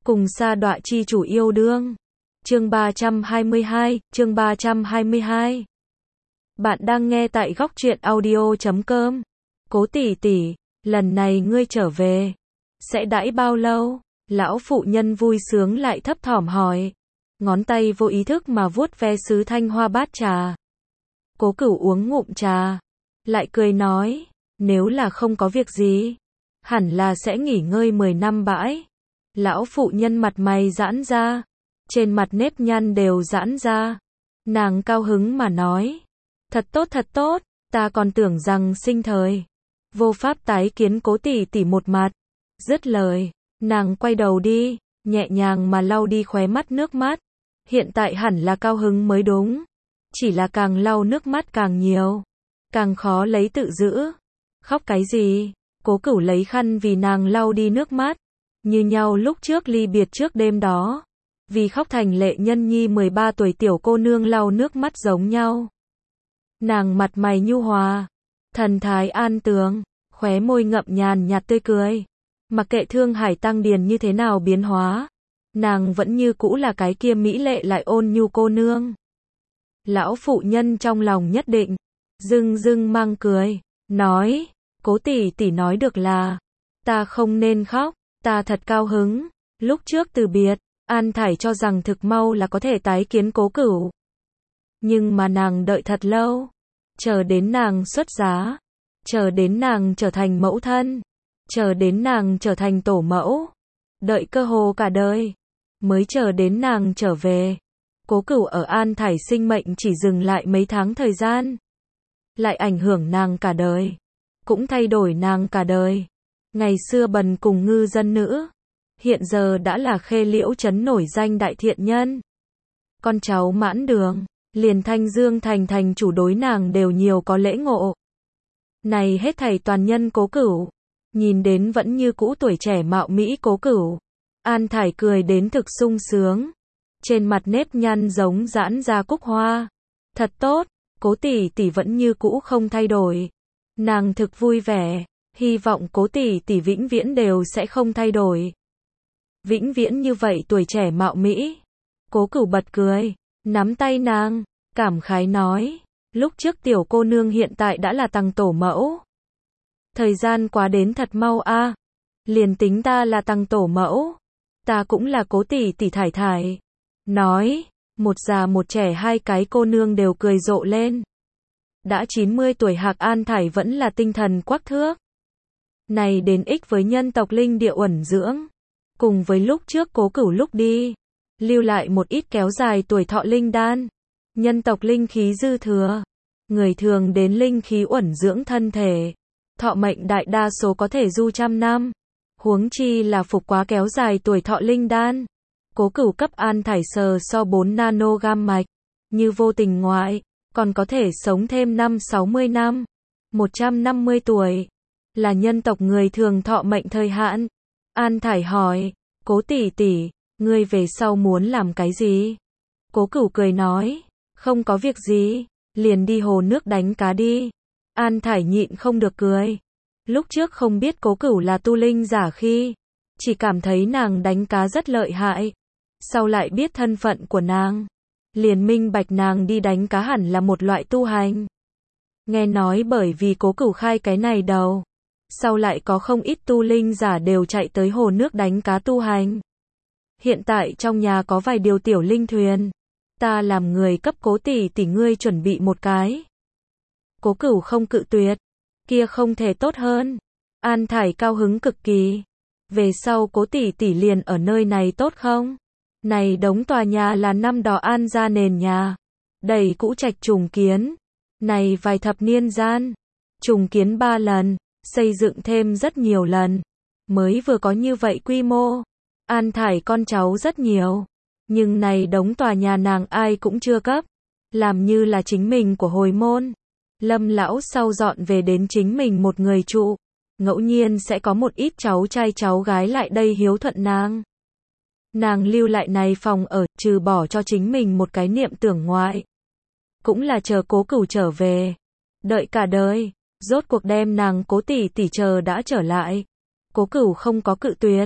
cùng sa đọa chi chủ yêu đương. Chương 322. Bạn đang nghe tại góc truyện audio.com. Cố tỷ tỷ, lần này ngươi trở về, sẽ đãi bao lâu? Lão phụ nhân vui sướng lại thấp thỏm hỏi. Ngón tay vô ý thức mà vuốt ve sứ thanh hoa bát trà. Cố Cửu uống ngụm trà, lại cười nói, nếu là không có việc gì, hẳn là sẽ nghỉ ngơi 10 năm bãi. Lão phụ nhân mặt mày giãn ra, trên mặt nếp nhăn đều giãn ra. Nàng cao hứng mà nói, thật tốt, ta còn tưởng rằng sinh thời vô pháp tái kiến Cố tỷ tỷ một mặt. Dứt lời, nàng quay đầu đi, nhẹ nhàng mà lau đi khóe mắt nước mắt. Hiện tại hẳn là cao hứng mới đúng, chỉ là càng lau nước mắt càng nhiều, càng khó lấy tự giữ. Khóc cái gì? Cố Cửu lấy khăn vì nàng lau đi nước mắt, như nhau lúc trước ly biệt trước đêm đó, vì khóc thành lệ nhân nhi 13 tuổi tiểu cô nương lau nước mắt giống nhau. Nàng mặt mày nhu hòa, thần thái an tường, khóe môi ngậm nhàn nhạt tươi cười. Mặc kệ Thương Hải Tăng Điền như thế nào biến hóa, nàng vẫn như cũ là cái kia mỹ lệ lại ôn nhu cô nương. Lão phụ nhân trong lòng nhất định, dưng mang cười, nói, Cố tỷ tỷ nói được là, ta không nên khóc, ta thật cao hứng. Lúc trước từ biệt, An Thải cho rằng thực mau là có thể tái kiến Cố Cửu. Nhưng mà nàng đợi thật lâu, chờ đến nàng xuất giá, chờ đến nàng trở thành mẫu thân, chờ đến nàng trở thành tổ mẫu, đợi cơ hồ cả đời, mới chờ đến nàng trở về. Cố Cửu ở An Thải sinh mệnh chỉ dừng lại mấy tháng thời gian, lại ảnh hưởng nàng cả đời, cũng thay đổi nàng cả đời. Ngày xưa bần cùng ngư dân nữ, hiện giờ đã là Khê Liễu trấn nổi danh đại thiện nhân. Con cháu mãn đường, liền Thanh Dương thành thành chủ đối nàng đều nhiều có lễ ngộ. Này hết thảy toàn nhân Cố Cửu. Nhìn đến vẫn như cũ tuổi trẻ mạo mỹ Cố Cửu, An Thải cười đến thực sung sướng, trên mặt nếp nhăn giống giãn ra cúc hoa. Thật tốt, Cố tỷ tỷ vẫn như cũ không thay đổi. Nàng thực vui vẻ, hy vọng Cố tỷ tỷ vĩnh viễn đều sẽ không thay đổi. Vĩnh viễn như vậy tuổi trẻ mạo mỹ. Cố Cửu bật cười, nắm tay nàng, cảm khái nói, lúc trước tiểu cô nương hiện tại đã là tằng tổ mẫu. Thời gian quá đến thật mau a. Liền tính ta là tằng tổ mẫu, ta cũng là Cố tỷ tỷ thải thải. Nói, một già một trẻ hai cái cô nương đều cười rộ lên. Đã 90 tuổi Hạc An Thải vẫn là tinh thần quắc thước. Này đến ích với nhân tộc linh địa uẩn dưỡng, cùng với lúc trước Cố Cửu lúc đi, lưu lại một ít kéo dài tuổi thọ linh đan. Nhân tộc linh khí dư thừa, người thường đến linh khí uẩn dưỡng thân thể, thọ mệnh đại đa số có thể du trăm năm, huống chi là phục quá kéo dài tuổi thọ linh đan. Cố Cửu cấp An Thải sờ so 4 nanogam mạch, như vô tình ngoại, còn có thể sống thêm 50-60 năm, 150 tuổi, là nhân tộc người thường thọ mệnh thời hạn. An Thải hỏi, Cố tỷ tỷ, ngươi về sau muốn làm cái gì? Cố Cửu cười nói, không có việc gì, liền đi hồ nước đánh cá đi. An Thải nhịn không được cười. Lúc trước không biết Cố Cửu là tu linh giả khi, chỉ cảm thấy nàng đánh cá rất lợi hại. Sau lại biết thân phận của nàng, liền minh bạch nàng đi đánh cá hẳn là một loại tu hành. Nghe nói bởi vì Cố Cửu khai cái này đầu, sau lại có không ít tu linh giả đều chạy tới hồ nước đánh cá tu hành. Hiện tại trong nhà có vài điều tiểu linh thuyền, ta làm người cấp Cố tỷ tỷ ngươi chuẩn bị một cái. Cố Cửu không cự tuyệt, kia không thể tốt hơn. An Thải cao hứng cực kỳ. Về sau Cố tỷ tỷ liền ở nơi này tốt không? Này đống tòa nhà là năm đó An gia nền nhà, đầy cũ trạch trùng kiến. Này vài thập niên gian, trùng kiến 3 lần, xây dựng thêm rất nhiều lần, mới vừa có như vậy quy mô. An Thải con cháu rất nhiều, nhưng này đống tòa nhà nàng ai cũng chưa cấp, làm như là chính mình của hồi môn. Lâm lão sau dọn về đến chính mình một người trụ, ngẫu nhiên sẽ có một ít cháu trai cháu gái lại đây hiếu thuận nàng. Nàng lưu lại này phòng ở, trừ bỏ cho chính mình một cái niệm tưởng ngoại, cũng là chờ Cố Cửu trở về, đợi cả đời. Rốt cuộc đem nàng Cố tỷ tỷ chờ đã trở lại. Cố Cửu không có cự tuyệt,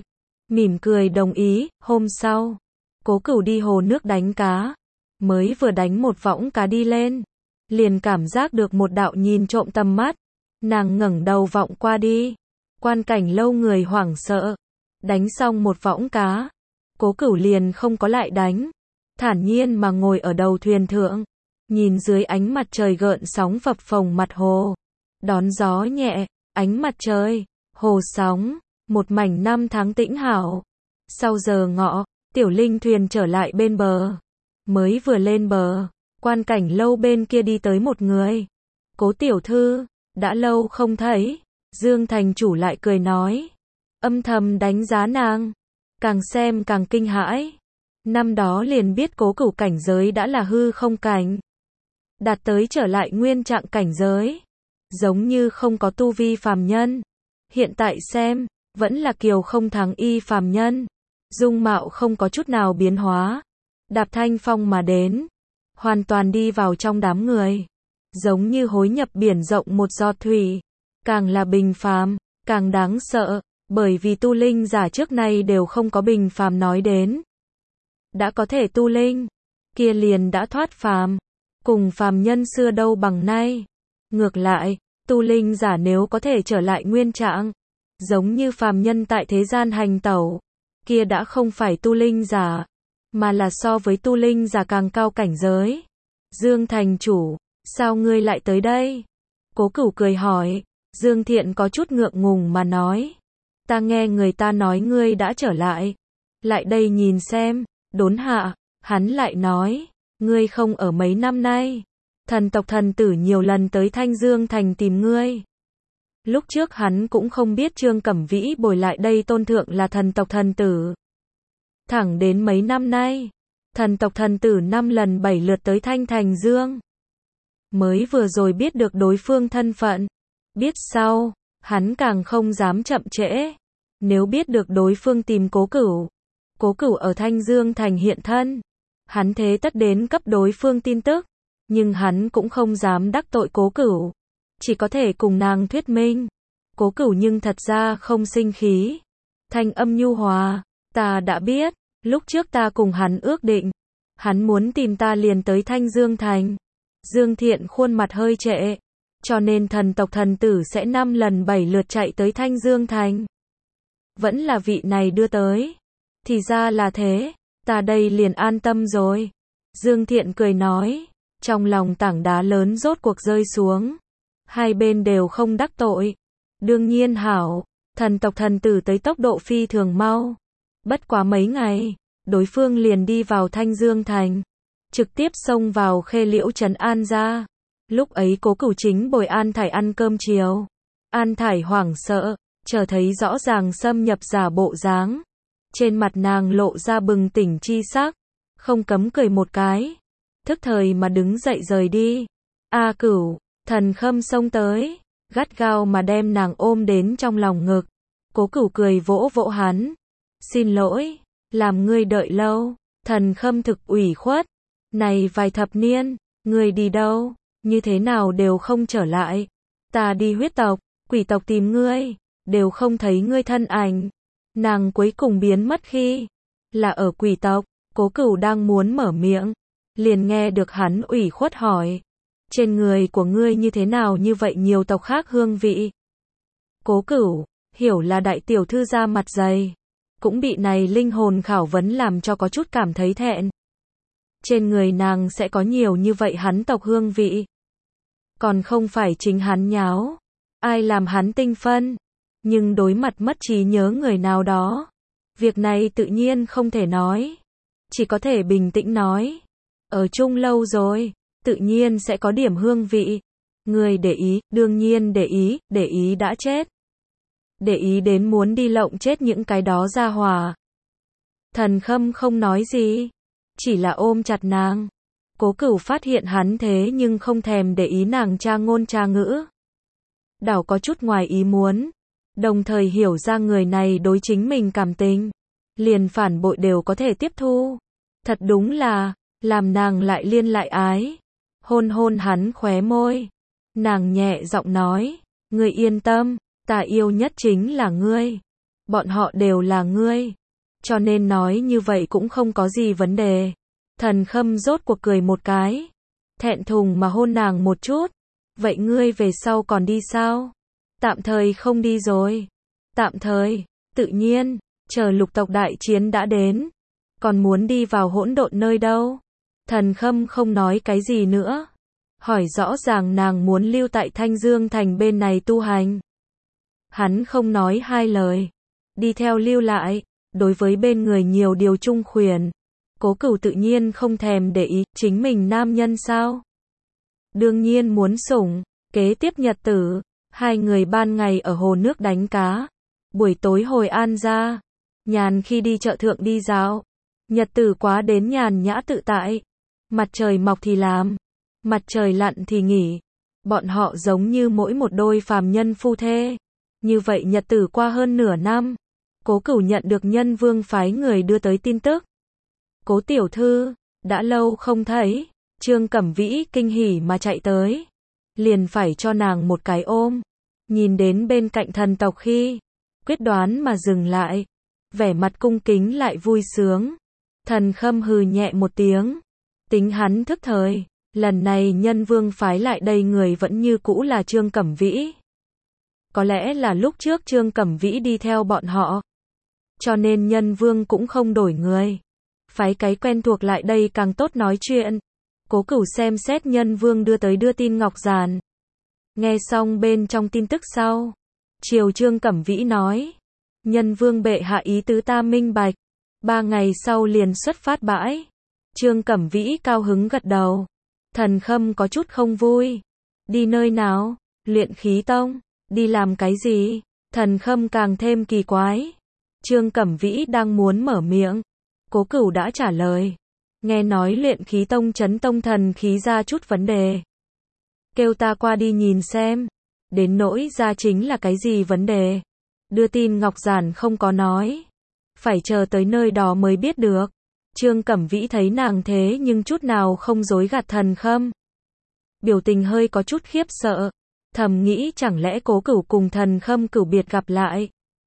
mỉm cười đồng ý. Hôm sau, Cố Cửu đi hồ nước đánh cá, mới vừa đánh một võng cá đi lên, liền cảm giác được một đạo nhìn trộm tầm mắt. Nàng ngẩng đầu vọng qua đi, Quan Cảnh Lâu người hoảng sợ. Đánh xong một võng cá, Cố Cửu liền không có lại đánh, thản nhiên mà ngồi ở đầu thuyền thượng, nhìn dưới ánh mặt trời gợn sóng phập phồng mặt hồ, đón gió nhẹ, ánh mặt trời, hồ sóng, một mảnh năm tháng tĩnh hảo. Sau giờ ngọ, Tiểu Linh thuyền trở lại bên bờ, mới vừa lên bờ, Quan Cảnh Lâu bên kia đi tới một người. Cố tiểu thư, đã lâu không thấy. Dương thành chủ lại cười nói, âm thầm đánh giá nàng, càng xem càng kinh hãi. Năm đó liền biết Cố Cửu cảnh giới đã là hư không cảnh, đạt tới trở lại nguyên trạng cảnh giới, giống như không có tu vi phàm nhân. Hiện tại xem, vẫn là kiều không thắng y phàm nhân, dung mạo không có chút nào biến hóa, đạp thanh phong mà đến, hoàn toàn đi vào trong đám người, giống như hối nhập biển rộng một giọt thủy. Càng là bình phàm, càng đáng sợ, bởi vì tu linh giả trước nay đều không có bình phàm nói đến. Đã có thể tu linh, kia liền đã thoát phàm, cùng phàm nhân xưa đâu bằng nay. Ngược lại, tu linh giả nếu có thể trở lại nguyên trạng, giống như phàm nhân tại thế gian hành tẩu, kia đã không phải tu linh giả, mà là so với tu linh giả càng cao cảnh giới. Dương thành chủ, sao ngươi lại tới đây? Cố Cửu cười hỏi. Dương Thiện có chút ngượng ngùng mà nói, ta nghe người ta nói ngươi đã trở lại, lại đây nhìn xem. Đốn hạ, hắn lại nói, ngươi không ở mấy năm nay, thần tộc thần tử nhiều lần tới Thanh Dương Thành tìm ngươi. Lúc trước hắn cũng không biết Trương Cẩm Vĩ bồi lại đây tôn thượng là thần tộc thần tử. Thẳng đến mấy năm nay, thần tộc thần tử 5 lần 7 lượt tới Thanh Thành Dương, mới vừa rồi biết được đối phương thân phận. Biết sau, hắn càng không dám chậm trễ. Nếu biết được đối phương tìm Cố Cửu ở Thanh Dương Thành hiện thân, hắn thế tất đến cấp đối phương tin tức, nhưng hắn cũng không dám đắc tội Cố Cửu, chỉ có thể cùng nàng thuyết minh. Cố Cửu nhưng thật ra không sinh khí, thanh âm nhu hòa, ta đã biết, lúc trước ta cùng hắn ước định, hắn muốn tìm ta liền tới Thanh Dương Thành. Dương Thiện khuôn mặt hơi trệ, cho nên thần tộc thần tử sẽ 5 lần 7 lượt chạy tới Thanh Dương Thành. Vẫn là vị này đưa tới. Thì ra là thế, ta đây liền an tâm rồi. Dương Thiện cười nói, trong lòng tảng đá lớn rốt cuộc rơi xuống. Hai bên đều không đắc tội. Đương nhiên hảo, thần tộc thần tử tới tốc độ phi thường mau. Bất quá mấy ngày, đối phương liền đi vào Thanh Dương Thành, trực tiếp xông vào Khê Liễu trấn An ra. Lúc ấy Cố Cửu chính bồi An Thải ăn cơm chiều. An Thải hoảng sợ, chờ thấy rõ ràng xâm nhập giả bộ dáng. Trên mặt nàng lộ ra bừng tỉnh chi sắc, không cấm cười một cái. Thức thời mà đứng dậy rời đi. A Cửu, Thần Khâm xông tới, gắt gao mà đem nàng ôm đến trong lòng ngực. Cố Cửu cười vỗ vỗ hắn. Xin lỗi, làm ngươi đợi lâu. Thần Khâm thực ủy khuất. Này vài thập niên, ngươi đi đâu? Như thế nào đều không trở lại. Ta đi huyết tộc, quỷ tộc tìm ngươi, đều không thấy ngươi thân ảnh. Nàng cuối cùng biến mất khi là ở quỷ tộc. Cố Cửu đang muốn mở miệng, liền nghe được hắn ủy khuất hỏi, trên người của ngươi như thế nào như vậy nhiều tộc khác hương vị? Cố Cửu hiểu là đại tiểu thư ra mặt dày, cũng bị này linh hồn khảo vấn làm cho có chút cảm thấy thẹn. Trên người nàng sẽ có nhiều như vậy hắn tộc hương vị, còn không phải chính hắn nháo, ai làm hắn tinh phân. Nhưng đối mặt mất trí nhớ người nào đó, việc này tự nhiên không thể nói, chỉ có thể bình tĩnh nói, ở chung lâu rồi, tự nhiên sẽ có điểm hương vị. Người để ý, đương nhiên để ý đã chết. Để ý đến muốn đi lộng chết những cái đó ra hỏa. Thần Khâm không nói gì, chỉ là ôm chặt nàng. Cố Cửu phát hiện hắn thế nhưng không thèm để ý nàng tra ngôn tra ngữ. Đảo có chút ngoài ý muốn, đồng thời hiểu ra người này đối chính mình cảm tình, liền phản bội đều có thể tiếp thu. Thật đúng là, làm nàng lại liên lại ái. Hôn hôn hắn khóe môi. Nàng nhẹ giọng nói, ngươi yên tâm, ta yêu nhất chính là ngươi. Bọn họ đều là ngươi. cho nên nói như vậy cũng không có gì vấn đề. Thần Khâm rốt cuộc cười một cái, thẹn thùng mà hôn nàng một chút. Vậy ngươi về sau còn đi sao? Tạm thời không đi rồi. Tạm thời, tự nhiên, chờ lục tộc đại chiến đã đến. Còn muốn đi vào hỗn độn nơi đâu? Thần Khâm không nói cái gì nữa. Hỏi rõ ràng nàng muốn lưu tại Thanh Dương Thành bên này tu hành. Hắn không nói hai lời. Đi theo lưu lại, đối với bên người nhiều điều trung khuyển. Cố Cửu tự nhiên không thèm để ý, chính mình nam nhân sao? Đương nhiên muốn sủng. Kế tiếp nhật tử, hai người ban ngày ở hồ nước đánh cá. Buổi tối hồi an ra. Nhàn khi đi chợ thượng đi dạo. Nhật tử quá đến nhàn nhã tự tại. Mặt trời mọc thì làm. Mặt trời lặn thì nghỉ. Bọn họ giống như mỗi một đôi phàm nhân phu thê. Như vậy nhật tử qua hơn nửa năm. Cố Cửu nhận được Nhân Vương phái người đưa tới tin tức. Cố tiểu thư, đã lâu không thấy. Trương Cẩm Vĩ kinh hỉ mà chạy tới. Liền phải cho nàng một cái ôm. Nhìn đến bên cạnh thần tộc khi, quyết đoán mà dừng lại. Vẻ mặt cung kính lại vui sướng. Thần Khâm hừ nhẹ một tiếng. Tính hắn thức thời. Lần này Nhân Vương phái lại đây người vẫn như cũ là Trương Cẩm Vĩ. Có lẽ là lúc trước Trương Cẩm Vĩ đi theo bọn họ. Cho nên Nhân Vương cũng không đổi người. Phái cái quen thuộc lại đây càng tốt nói chuyện. Cố Cửu xem xét Nhân Vương đưa tin ngọc giản. Nghe xong bên trong tin tức sau. Triều Trương Cẩm Vĩ nói. Nhân Vương bệ hạ ý tứ ta minh bạch. 3 ngày sau liền xuất phát bãi. Trương Cẩm Vĩ cao hứng gật đầu. Thần Khâm có chút không vui. Đi nơi nào? Luyện khí tông. Đi làm cái gì? Thần Khâm càng thêm kỳ quái. Trương Cẩm Vĩ đang muốn mở miệng. Cố Cửu đã trả lời. Nghe nói luyện khí tông chấn tông thần khí ra chút vấn đề. Kêu ta qua đi nhìn xem. Đến nỗi ra chính là cái gì vấn đề. Đưa tin ngọc giản không có nói. Phải chờ tới nơi đó mới biết được. Trương Cẩm Vĩ thấy nàng thế nhưng chút nào không dối gạt Thần Khâm. Biểu tình hơi có chút khiếp sợ. Thầm nghĩ chẳng lẽ Cố Cửu cùng Thần Khâm cửu biệt gặp lại.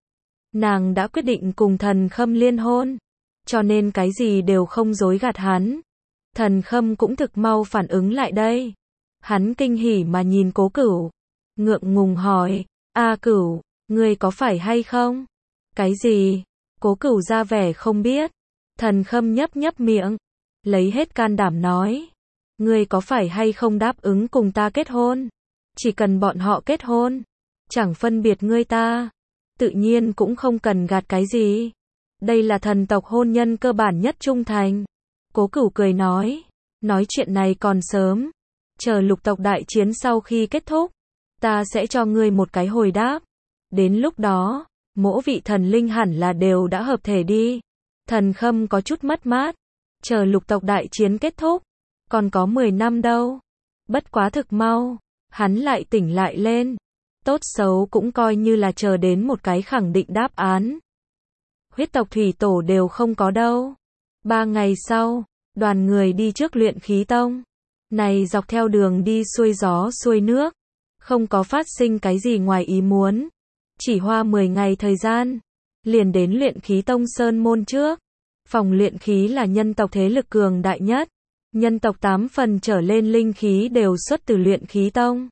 Nàng đã quyết định cùng Thần Khâm liên hôn. Cho nên cái gì đều không dối gạt hắn. Thần Khâm cũng thực mau phản ứng lại đây. Hắn kinh hỉ mà nhìn Cố Cửu. Ngượng ngùng hỏi. A Cửu, ngươi có phải hay không? Cái gì? Cố Cửu ra vẻ không biết. Thần Khâm nhấp nhấp miệng. Lấy hết can đảm nói. Ngươi có phải hay không đáp ứng cùng ta kết hôn? Chỉ cần bọn họ kết hôn. Chẳng phân biệt ngươi ta. Tự nhiên cũng không cần gạt cái gì. Đây là thần tộc hôn nhân cơ bản nhất trung thành. Cố Cửu cười nói. Nói chuyện này còn sớm. Chờ lục tộc đại chiến sau khi kết thúc. Ta sẽ cho ngươi một cái hồi đáp. Đến lúc đó, mỗi vị thần linh hẳn là đều đã hợp thể đi. Thần Khâm có chút mất mát. Chờ lục tộc đại chiến kết thúc. Còn có 10 năm đâu. Bất quá thực mau. Hắn lại tỉnh lại lên. Tốt xấu cũng coi như là chờ đến một cái khẳng định đáp án. Huyết tộc thủy tổ đều không có đâu. 3 ngày sau, đoàn người đi trước luyện khí tông. Này dọc theo đường đi xuôi gió xuôi nước. Không có phát sinh cái gì ngoài ý muốn. Chỉ hoa 10 ngày thời gian. Liền đến luyện khí tông sơn môn trước. Phòng luyện khí là nhân tộc thế lực cường đại nhất. Nhân tộc 8 phần trở lên linh khí đều xuất từ luyện khí tông.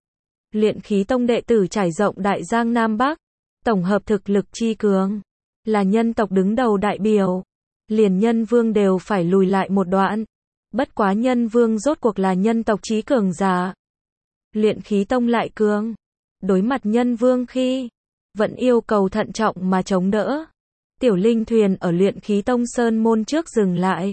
Luyện khí tông đệ tử trải rộng Đại Giang Nam Bắc. Tổng hợp thực lực chi cường. Là nhân tộc đứng đầu đại biểu. Liền Nhân Vương đều phải lùi lại một đoạn. Bất quá Nhân Vương rốt cuộc là nhân tộc chí cường giả. Luyện khí tông lại cường. Đối mặt Nhân Vương khi vẫn yêu cầu thận trọng mà chống đỡ. Tiểu linh thuyền ở luyện khí tông sơn môn trước dừng lại.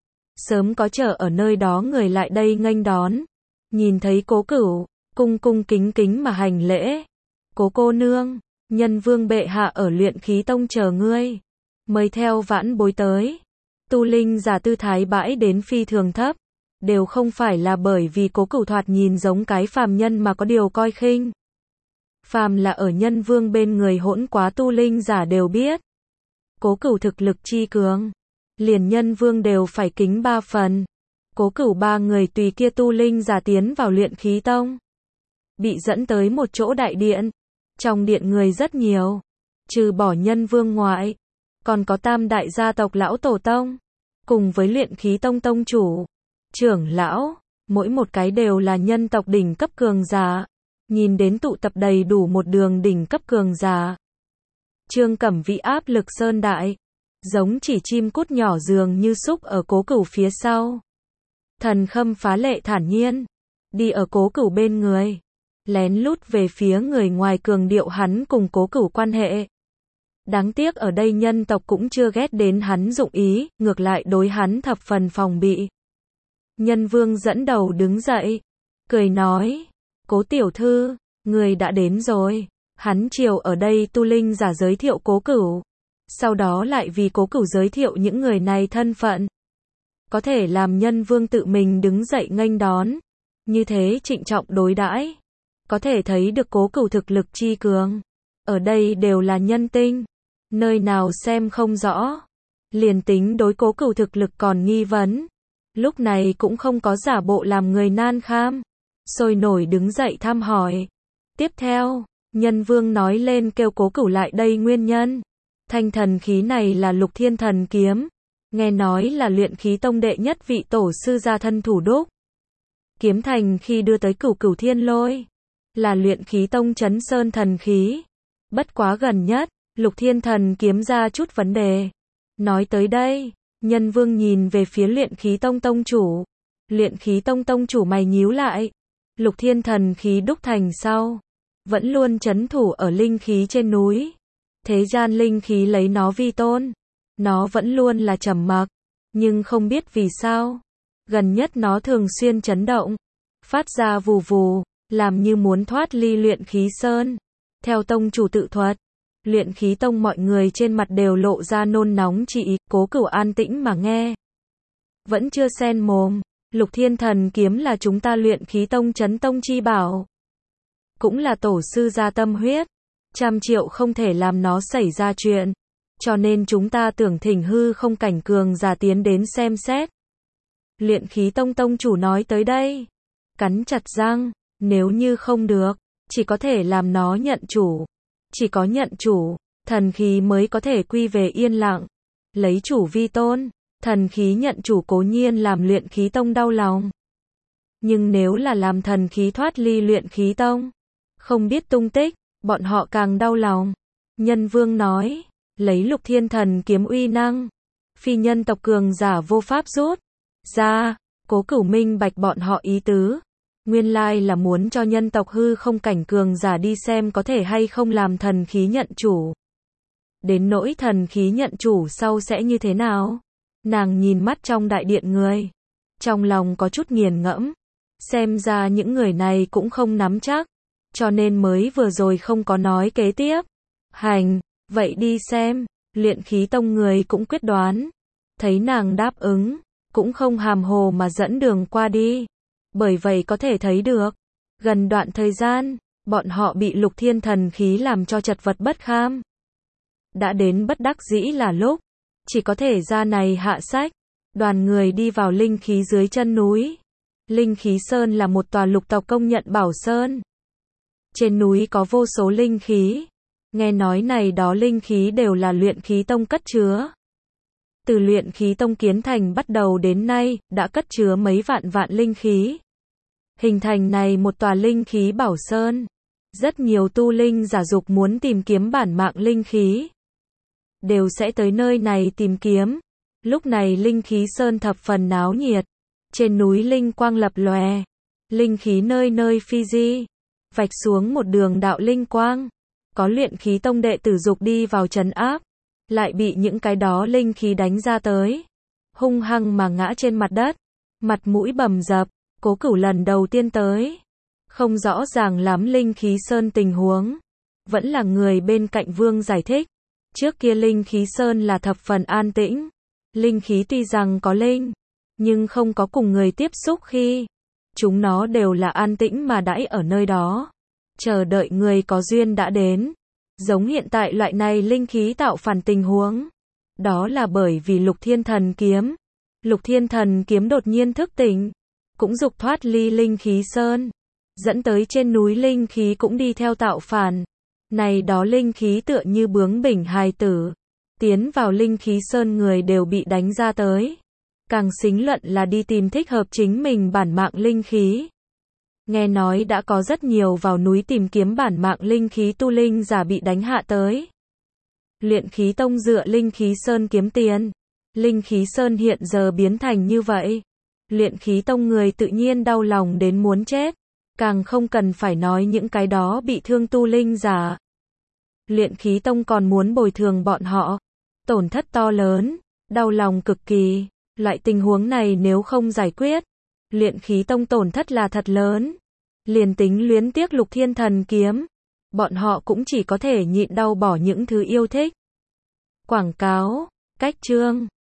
Sớm có chờ ở nơi đó người lại đây nghênh đón. Nhìn thấy Cố Cửu, cung cung kính kính mà hành lễ. Cố cô nương, Nhân Vương bệ hạ ở luyện khí tông chờ ngươi. Mời theo vãn bối tới. Tu linh giả tư thái bãi đến phi thường thấp. Đều không phải là bởi vì Cố Cửu thoạt nhìn giống cái phàm nhân mà có điều coi khinh. Phàm là ở Nhân Vương bên người hỗn quá tu linh giả đều biết. Cố Cửu thực lực chi cường. Liền Nhân Vương đều phải kính 3 phần. Cố Cửu 3 người tùy kia tu linh giả tiến vào luyện khí tông. Bị dẫn tới một chỗ đại điện. Trong điện người rất nhiều. Trừ bỏ Nhân Vương ngoại. còn có tam đại gia tộc lão tổ tông, cùng với luyện khí tông tông chủ, trưởng lão, mỗi một cái đều là nhân tộc đỉnh cấp cường giả. Nhìn đến tụ tập đầy đủ một đường đỉnh cấp cường giả. Trương Cẩm Vĩ áp lực sơn đại, giống chỉ chim cút nhỏ dường như xúc ở Cố Cửu phía sau. Thần Khâm phá lệ thản nhiên, đi ở Cố Cửu bên người, lén lút về phía người ngoài cường điệu hắn cùng Cố Cửu quan hệ. Đáng tiếc ở đây nhân tộc cũng chưa ghét đến hắn dụng ý, ngược lại đối hắn thập phần phòng bị. Nhân Vương dẫn đầu đứng dậy, cười nói, Cố tiểu thư, người đã đến rồi. Hắn chiều ở đây tu linh giả giới thiệu Cố Cửu, sau đó lại vì Cố Cửu giới thiệu những người này thân phận. Có thể làm Nhân Vương tự mình đứng dậy nghênh đón, như thế trịnh trọng đối đãi, có thể thấy được Cố Cửu thực lực chi cường. Ở đây đều là nhân tinh, nơi nào xem không rõ. Liền tính đối Cố Cửu thực lực còn nghi vấn, lúc này cũng không có giả bộ làm người nan kham, sôi nổi đứng dậy thăm hỏi. Tiếp theo, Nhân Vương nói lên kêu Cố Cửu lại đây nguyên nhân. Thanh thần khí này là Lục Thiên Thần kiếm, nghe nói là luyện khí tông đệ nhất vị tổ sư gia thân thủ đúc. Kiếm thành khi đưa tới Cửu Cửu Thiên Lôi, là luyện khí tông Chấn Sơn thần khí. Bất quá gần nhất, Lục Thiên Thần kiếm ra chút vấn đề. Nói tới đây, Nhân Vương nhìn về phía luyện khí tông tông chủ. Luyện khí tông tông chủ mày nhíu lại. Lục Thiên Thần khí đúc thành sau, vẫn luôn trấn thủ ở linh khí trên núi. Thế gian linh khí lấy nó vi tôn, nó vẫn luôn là trầm mặc, nhưng không biết vì sao, gần nhất nó thường xuyên chấn động, phát ra vù vù, làm như muốn thoát ly luyện khí sơn. Theo tông chủ tự thuật, luyện khí tông mọi người trên mặt đều lộ ra nôn nóng chỉ ý. Cố Cửu an tĩnh mà nghe, vẫn chưa xen mồm. Lục Thiên Thần kiếm là chúng ta luyện khí tông chấn tông chi bảo, cũng là tổ sư gia tâm huyết, 100 triệu không thể làm nó xảy ra chuyện, cho nên chúng ta tưởng thỉnh hư không cảnh cường giả tiến đến xem xét. Luyện khí tông tông chủ nói tới đây, cắn chặt răng, nếu như không được, chỉ có thể làm nó nhận chủ. Chỉ có nhận chủ, thần khí mới có thể quy về yên lặng, lấy chủ vi tôn. Thần khí nhận chủ cố nhiên làm luyện khí tông đau lòng, nhưng nếu là làm thần khí thoát ly luyện khí tông, không biết tung tích, bọn họ càng đau lòng. Nhân Vương nói, lấy Lục Thiên Thần kiếm uy năng, phi nhân tộc cường giả vô pháp rút ra. Cố Cửu minh bạch bọn họ ý tứ, nguyên lai là muốn cho nhân tộc hư không cảnh cường giả đi xem có thể hay không làm thần khí nhận chủ. Đến nỗi thần khí nhận chủ sau sẽ như thế nào? Nàng nhìn mắt trong đại điện người, trong lòng có chút nghiền ngẫm, xem ra những người này cũng không nắm chắc, cho nên mới vừa rồi không có nói kế tiếp. Hành, vậy đi xem. Luyện khí tông người cũng quyết đoán, thấy nàng đáp ứng, cũng không hàm hồ mà dẫn đường qua đi. Bởi vậy có thể thấy được, gần đoạn thời gian, bọn họ bị Lục Thiên Thần khí làm cho chật vật bất kham. Đã đến bất đắc dĩ là lúc, chỉ có thể ra này hạ sách. Đoàn người đi vào linh khí dưới chân núi. Linh khí sơn là một tòa lục tộc công nhận bảo sơn. Trên núi có vô số linh khí. Nghe nói này đó linh khí đều là luyện khí tông cất chứa. Từ luyện khí tông kiến thành bắt đầu đến nay, đã cất chứa mấy vạn vạn linh khí. Hình thành này một tòa linh khí bảo sơn. Rất nhiều tu linh giả dục muốn tìm kiếm bản mạng linh khí, đều sẽ tới nơi này tìm kiếm. Lúc này linh khí sơn thập phần náo nhiệt. Trên núi linh quang lập lòe, linh khí nơi nơi phi di, vạch xuống một đường đạo linh quang. Có luyện khí tông đệ tử dục đi vào trấn áp, lại bị những cái đó linh khí đánh ra tới, hung hăng mà ngã trên mặt đất, mặt mũi bầm dập. Cố Cửu lần đầu tiên tới, không rõ ràng lắm linh khí sơn tình huống, vẫn là người bên cạnh Vương giải thích. Trước kia linh khí sơn là thập phần an tĩnh, linh khí tuy rằng có linh, nhưng không có cùng người tiếp xúc khi, chúng nó đều là an tĩnh mà đãi ở nơi đó, chờ đợi người có duyên đã đến. Giống hiện tại loại này linh khí tạo phản tình huống, đó là bởi vì Lục Thiên Thần kiếm. Lục Thiên Thần kiếm đột nhiên thức tỉnh, cũng dục thoát ly linh khí sơn, dẫn tới trên núi linh khí cũng đi theo tạo phản. Này đó linh khí tựa như bướng bỉnh hài tử, Tiến vào linh khí sơn người đều bị đánh ra tới. Càng xính luận là đi tìm thích hợp chính mình bản mạng linh khí. Nghe nói đã có rất nhiều vào núi tìm kiếm bản mạng linh khí tu linh giả bị đánh hạ tới. Luyện khí tông dựa linh khí sơn kiếm tiền. Linh khí sơn hiện giờ biến thành như vậy. Luyện khí tông người tự nhiên đau lòng đến muốn chết. Càng không cần phải nói những cái đó bị thương tu linh giả. Luyện khí tông còn muốn bồi thường bọn họ. Tổn thất to lớn. Đau lòng cực kỳ. Loại tình huống này nếu không giải quyết. Luyện khí tông tổn thất là thật lớn. Liền tính luyến tiếc Lục Thiên Thần kiếm. Bọn họ cũng chỉ có thể nhịn đau bỏ những thứ yêu thích. Quảng cáo. Cách chương